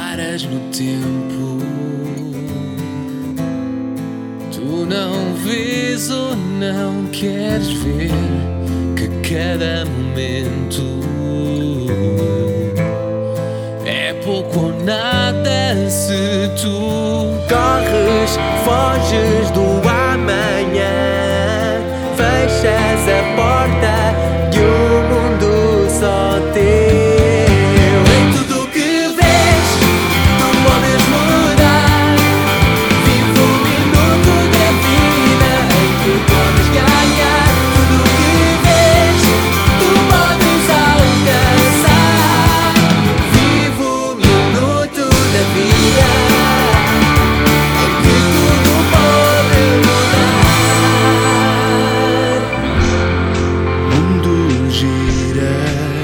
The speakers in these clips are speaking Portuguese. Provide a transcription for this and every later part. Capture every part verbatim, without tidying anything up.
paras no tempo. Tu não vês ou não queres ver que cada momento é pouco ou nada se tu corres, foges do amanhã, fechas a porta de um mundo só teu. Em tudo que vês, tu podes mudar. Vive um minuto da vida em que podes ganhar. Tudo que vês, tu podes alcançar. Vive um minuto da vida em que tudo pode mudar. O mundo gira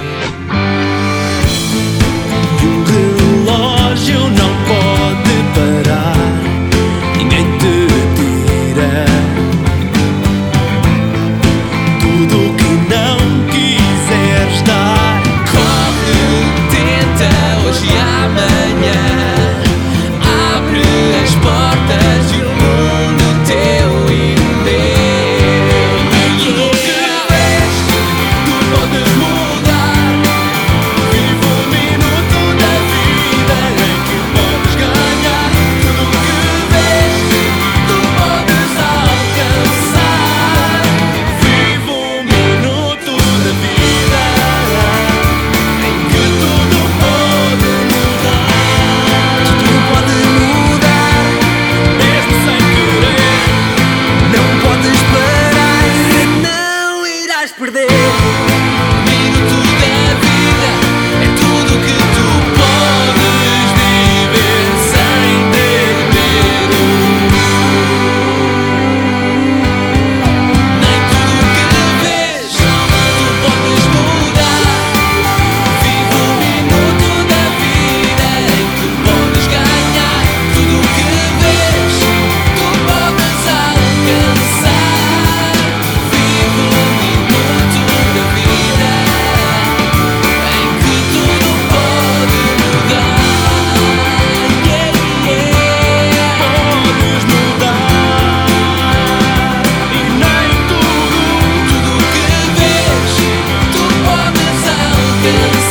e o relógio não pode parar. Ninguém te tira tudo que não quiseres dar. Corre, tenta hoje e amanhã. Abre as portas e o mundo teu e meu. Tudo que vês, tu podes mudar. Vive um minuto da vida em que podes ganhar. Tudo que vês, tu podes alcançar. Vive um minuto da vida em que tudo pode mudar. Tudo pode mudar, Mesmo sem querer. não podes parar, não irás perder. Minuto da vida é tudo que tu podes viver sem ter medo. Nem tudo que vês tu podes mudar. Vive um minuto da vida em que podes ganhar. Tudo que vês tu podes alcançar. Vive um minuto da vida em que tudo pode mudar. Yeah, yeah. Podes mudar. E nem tudo, tudo que vês tu podes alcançar.